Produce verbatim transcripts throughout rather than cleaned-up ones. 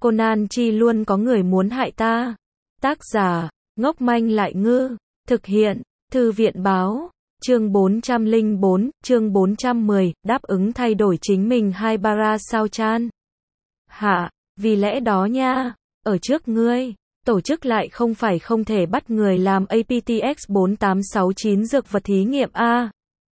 Conan chi luôn có người muốn hại ta. Tác giả, ngốc manh lại ngư. Thực hiện, Thư viện báo. Chương bốn trăm lẻ bốn, chương bốn trăm mười, đáp ứng thay đổi chính mình Haibara sao chan. Hạ, vì lẽ đó nha, ở trước ngươi, tổ chức lại không phải không thể bắt người làm a pê tê x bốn tám sáu chín dược vật thí nghiệm a.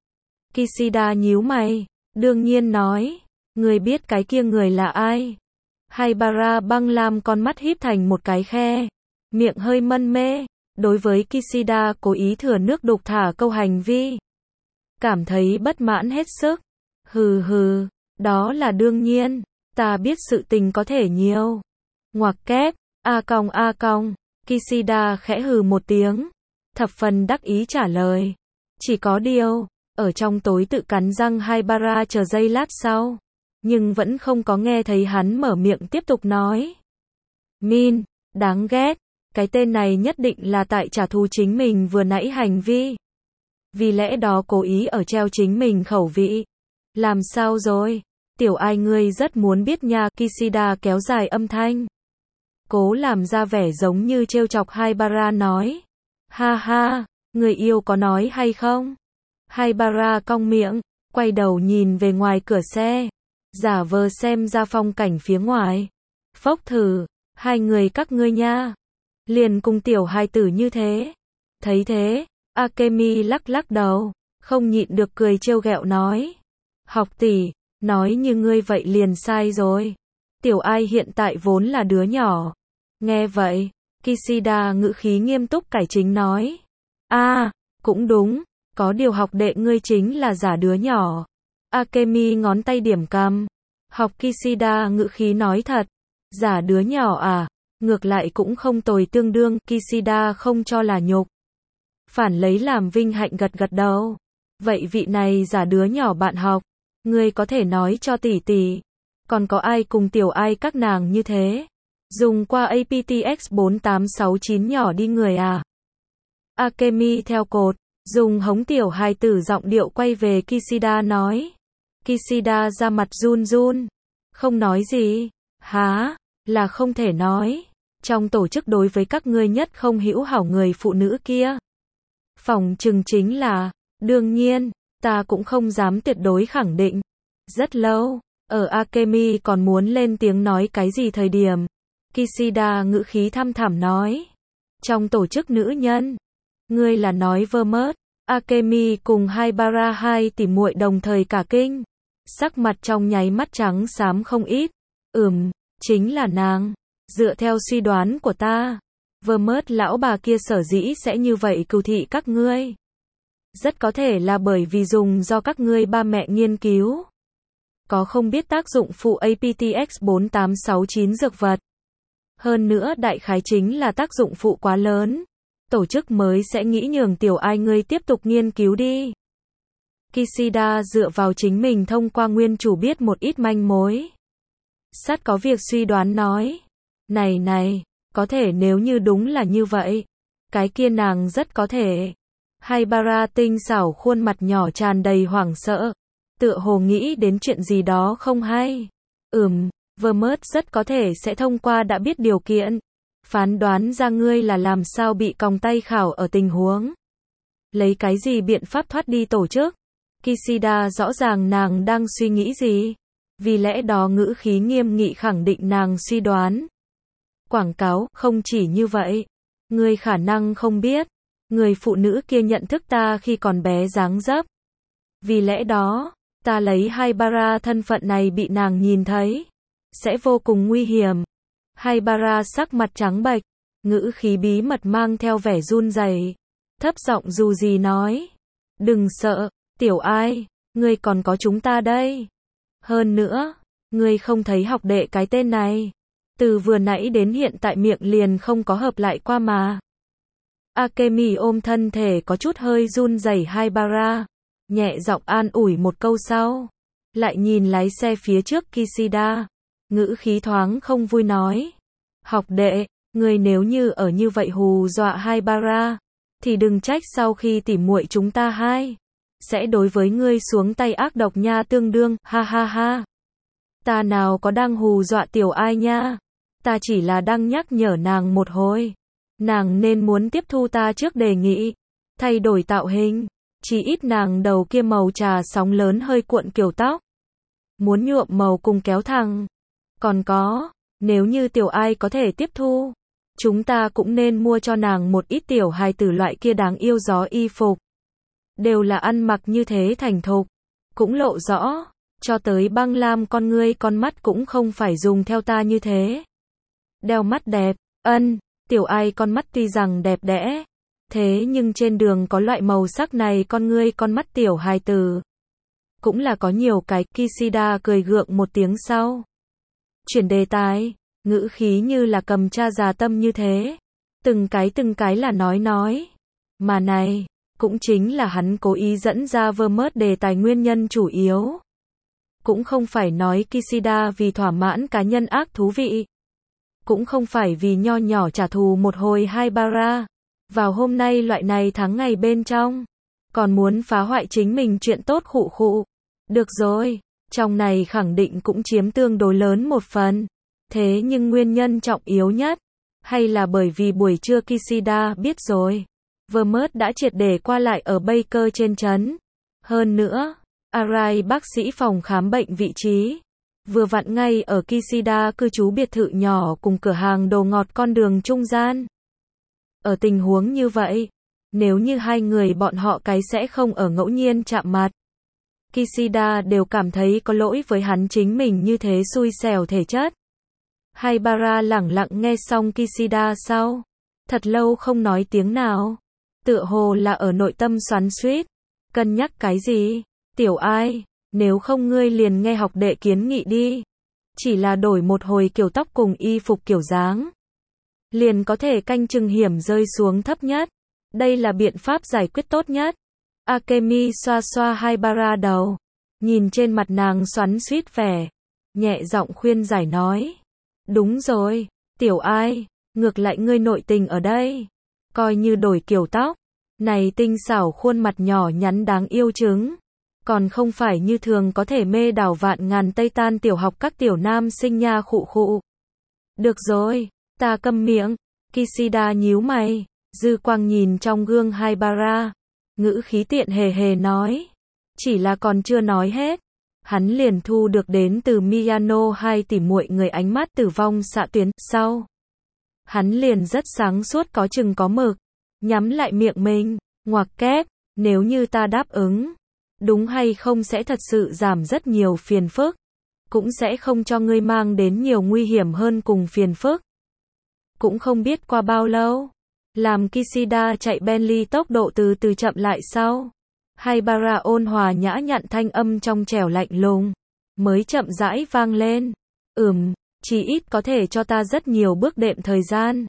Kishida nhíu mày, đương nhiên nói, ngươi biết cái kia người là ai? Haibara băng lam con mắt híp thành một cái khe, miệng hơi mân mê, đối với Kishida cố ý thừa nước đục thả câu hành vi. Cảm thấy bất mãn hết sức. Hừ hừ, đó là đương nhiên, ta biết sự tình có thể nhiều. Ngoặc kép, a cong a cong, Kishida khẽ hừ một tiếng, thập phần đắc ý trả lời. Chỉ có điều, ở trong tối tự cắn răng Haibara chờ giây lát sau, nhưng vẫn không có nghe thấy hắn mở miệng tiếp tục nói. Min, đáng ghét, cái tên này nhất định là tại trả thù chính mình vừa nãy hành vi. Vì lẽ đó cố ý ở treo chính mình khẩu vị. Làm sao rồi? Tiểu ai ngươi rất muốn biết nha, Kishida kéo dài âm thanh. Cố làm ra vẻ giống như trêu chọc Haibara nói. Ha ha, người yêu có nói hay không? Haibara cong miệng, quay đầu nhìn về ngoài cửa xe, giả vờ xem ra phong cảnh phía ngoài. Phốc thử, hai người các ngươi nha. Liền cùng tiểu hai tử như thế. Thấy thế, Akemi lắc lắc đầu, không nhịn được cười trêu ghẹo nói. Học tỷ, nói như ngươi vậy liền sai rồi. Tiểu ai hiện tại vốn là đứa nhỏ. Nghe vậy, Kishida ngữ khí nghiêm túc cải chính nói. A, à, cũng đúng, có điều học đệ ngươi chính là giả đứa nhỏ. Akemi ngón tay điểm cằm. Học Kishida ngữ khí nói thật. Giả đứa nhỏ à, ngược lại cũng không tồi, tương đương, Kishida không cho là nhục. Phản lấy làm vinh hạnh gật gật đầu. Vậy vị này giả đứa nhỏ bạn học, ngươi có thể nói cho tỷ tỷ, còn có ai cùng tiểu ai các nàng như thế? Dùng qua a pê tê x bốn tám sáu chín nhỏ đi người à? Akemi theo cột, dùng hống tiểu hài tử giọng điệu quay về Kishida nói. Kishida ra mặt run run, không nói gì. Há, là không thể nói. Trong tổ chức đối với các ngươi nhất không hữu hảo người phụ nữ kia, phỏng chừng chính là, đương nhiên, ta cũng không dám tuyệt đối khẳng định. Rất lâu, ở Akemi còn muốn lên tiếng nói cái gì thời điểm, Kishida ngữ khí thăm thẳm nói. Trong tổ chức nữ nhân, ngươi là nói Vermouth? Akemi cùng Haibara hai tỷ muội đồng thời cả kinh, sắc mặt trong nháy mắt trắng xám không ít. Ừm, chính là nàng. Dựa theo suy đoán của ta, Vermouth lão bà kia sở dĩ sẽ như vậy cừu thị các ngươi, rất có thể là bởi vì dùng do các ngươi ba mẹ nghiên cứu, có không biết tác dụng phụ a pê tê x bốn tám sáu chín dược vật. Hơn nữa đại khái chính là tác dụng phụ quá lớn, tổ chức mới sẽ nghĩ nhường tiểu ai ngươi tiếp tục nghiên cứu đi. Kishida dựa vào chính mình thông qua nguyên chủ biết một ít manh mối. Sát có việc suy đoán nói. Này này, có thể nếu như đúng là như vậy, cái kia nàng rất có thể. Haibara tinh xảo khuôn mặt nhỏ tràn đầy hoảng sợ, tựa hồ nghĩ đến chuyện gì đó không hay. Ừm, Vermouth rất có thể sẽ thông qua đã biết điều kiện, phán đoán ra ngươi là làm sao bị còng tay khảo ở tình huống. Lấy cái gì biện pháp thoát đi tổ chức? Kishida rõ ràng nàng đang suy nghĩ gì, vì lẽ đó ngữ khí nghiêm nghị khẳng định nàng suy đoán. Quảng cáo, không chỉ như vậy. Ngươi khả năng không biết, người phụ nữ kia nhận thức ta khi còn bé dáng dấp. Vì lẽ đó, ta lấy Haibara thân phận này bị nàng nhìn thấy, sẽ vô cùng nguy hiểm. Haibara sắc mặt trắng bệch, ngữ khí bí mật mang theo vẻ run rẩy, thấp giọng dù gì nói. Đừng sợ, tiểu ai, ngươi còn có chúng ta đây. Hơn nữa, ngươi không thấy học đệ cái tên này, từ vừa nãy đến hiện tại miệng liền không có hợp lại qua mà. Akemi ôm thân thể có chút hơi run rẩy Haibara, nhẹ giọng an ủi một câu sau, lại nhìn lái xe phía trước Kishida, ngữ khí thoáng không vui nói. Học đệ, người nếu như ở như vậy hù dọa Haibara, thì đừng trách sau khi tỉ muội chúng ta hai sẽ đối với ngươi xuống tay ác độc nha, tương đương, ha ha ha. Ta nào có đang hù dọa tiểu ai nha. Ta chỉ là đang nhắc nhở nàng một hồi. Nàng nên muốn tiếp thu ta trước đề nghị. Thay đổi tạo hình. Chỉ ít nàng đầu kia màu trà sóng lớn hơi cuộn kiểu tóc. Muốn nhuộm màu cùng kéo thẳng. Còn có, nếu như tiểu ai có thể tiếp thu, chúng ta cũng nên mua cho nàng một ít tiểu hài tử loại kia đáng yêu gió y phục. Đều là ăn mặc như thế thành thục. Cũng lộ rõ. Cho tới băng lam con ngươi con mắt cũng không phải dùng theo ta như thế. Đeo mắt đẹp, ân, tiểu ai con mắt tuy rằng đẹp đẽ. Thế nhưng trên đường có loại màu sắc này con ngươi con mắt tiểu hài tử. Cũng là có nhiều cái. Kishida cười gượng một tiếng sau. Chuyển đề tài, ngữ khí như là cầm cha già tâm như thế. Từng cái từng cái là nói nói. Mà này, cũng chính là hắn cố ý dẫn ra Vermont đề tài nguyên nhân chủ yếu. Cũng không phải nói Kishida vì thỏa mãn cá nhân ác thú vị. Cũng không phải vì nho nhỏ trả thù một hồi Haibara. Vào hôm nay loại này tháng ngày bên trong. Còn muốn phá hoại chính mình chuyện tốt khụ khụ. Được rồi, trong này khẳng định cũng chiếm tương đối lớn một phần. Thế nhưng nguyên nhân trọng yếu nhất. Hay là bởi vì buổi trưa Kishida biết rồi. Vermont đã triệt để qua lại ở Baker trên trấn. Hơn nữa, Arai bác sĩ phòng khám bệnh vị trí. Vừa vặn ngay ở Kishida cư trú biệt thự nhỏ cùng cửa hàng đồ ngọt con đường trung gian. Ở tình huống như vậy, nếu như hai người bọn họ cái sẽ không ở ngẫu nhiên chạm mặt. Kishida đều cảm thấy có lỗi với hắn chính mình như thế xui xẻo thể chất. Haibara lẳng lặng nghe xong Kishida sau. Thật lâu không nói tiếng nào. Tựa hồ là ở nội tâm xoắn xuýt. Cân nhắc cái gì? Tiểu ai, nếu không ngươi liền nghe học đệ kiến nghị đi. Chỉ là đổi một hồi kiểu tóc cùng y phục kiểu dáng. Liền có thể canh chừng hiểm rơi xuống thấp nhất. Đây là biện pháp giải quyết tốt nhất. Akemi xoa xoa Haibara đầu. Nhìn trên mặt nàng xoắn xuýt vẻ. Nhẹ giọng khuyên giải nói. Đúng rồi, tiểu ai, ngược lại ngươi nội tình ở đây. Coi như đổi kiểu tóc. Này tinh xảo khuôn mặt nhỏ nhắn đáng yêu trứng. Còn không phải như thường có thể mê đảo vạn ngàn Tây Tan tiểu học các tiểu nam sinh nha khụ khụ. Được rồi, ta câm miệng. Kishida nhíu mày. Dư quang nhìn trong gương Haibara. Ngữ khí tiện hề hề nói. Chỉ là còn chưa nói hết. Hắn liền thu được đến từ Miyano hai tỷ muội người ánh mắt tử vong xạ tuyến. Sau. Hắn liền rất sáng suốt có chừng có mực. Nhắm lại miệng mình. Ngoặc kép. Nếu như ta đáp ứng. Đúng hay không sẽ thật sự giảm rất nhiều phiền phức. Cũng sẽ không cho ngươi mang đến nhiều nguy hiểm hơn cùng phiền phức. Cũng không biết qua bao lâu. Làm Kishida chạy Bentley tốc độ từ từ chậm lại sau. Haibara ôn hòa nhã nhặn thanh âm trong trẻo lạnh lùng. Mới chậm rãi vang lên. Ừm, chỉ ít có thể cho ta rất nhiều bước đệm thời gian.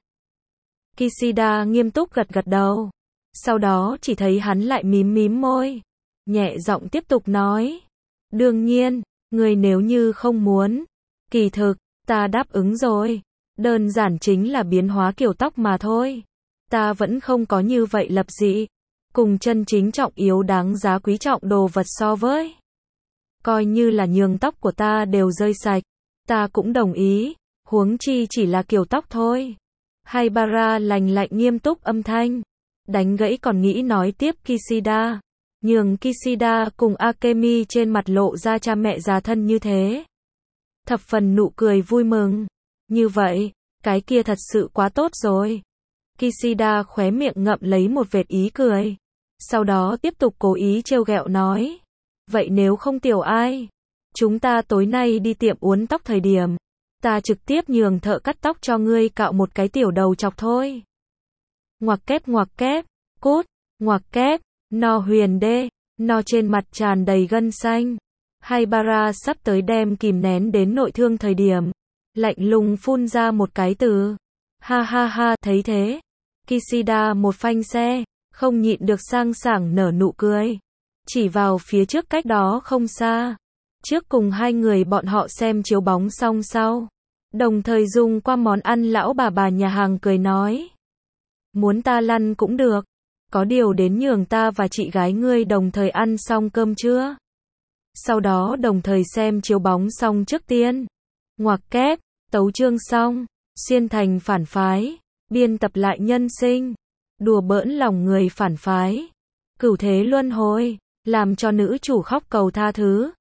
Kishida nghiêm túc gật gật đầu. Sau đó chỉ thấy hắn lại mím mím môi. Nhẹ giọng tiếp tục nói. Đương nhiên, người nếu như không muốn. Kỳ thực, ta đáp ứng rồi. Đơn giản chính là biến hóa kiểu tóc mà thôi. Ta vẫn không có như vậy lập dị. Cùng chân chính trọng yếu đáng giá quý trọng đồ vật so với. Coi như là nhường tóc của ta đều rơi sạch. Ta cũng đồng ý. Huống chi chỉ là kiểu tóc thôi. Haibara lành lạnh nghiêm túc âm thanh. Đánh gãy còn nghĩ nói tiếp Kishida. Nhường Kishida cùng Akemi trên mặt lộ ra cha mẹ già thân như thế. Thập phần nụ cười vui mừng. Như vậy, cái kia thật sự quá tốt rồi. Kishida khóe miệng ngậm lấy một vệt ý cười. Sau đó tiếp tục cố ý trêu ghẹo nói. Vậy nếu không tiểu ai? Chúng ta tối nay đi tiệm uốn tóc thời điểm. Ta trực tiếp nhường thợ cắt tóc cho ngươi cạo một cái tiểu đầu chọc thôi. Ngoặc kép ngoặc kép, cút, ngoặc kép, no huyền đê, no trên mặt tràn đầy gân xanh. Haibara sắp tới đem kìm nén đến nội thương thời điểm. Lạnh lùng phun ra một cái từ. Ha ha ha, thấy thế. Kishida một phanh xe, không nhịn được sang sảng nở nụ cười. Chỉ vào phía trước cách đó không xa. Trước cùng hai người bọn họ xem chiếu bóng xong sau. Đồng thời dùng qua món ăn lão bà bà nhà hàng cười nói. Muốn ta lăn cũng được. Có điều đến nhường ta và chị gái ngươi đồng thời ăn xong cơm chưa? Sau đó đồng thời xem chiếu bóng xong trước tiên. Ngoặc kép, tấu chương xong. Xiên thành phản phái, biên tập lại nhân sinh, đùa bỡn lòng người phản phái, cửu thế luân hồi, làm cho nữ chủ khóc cầu tha thứ.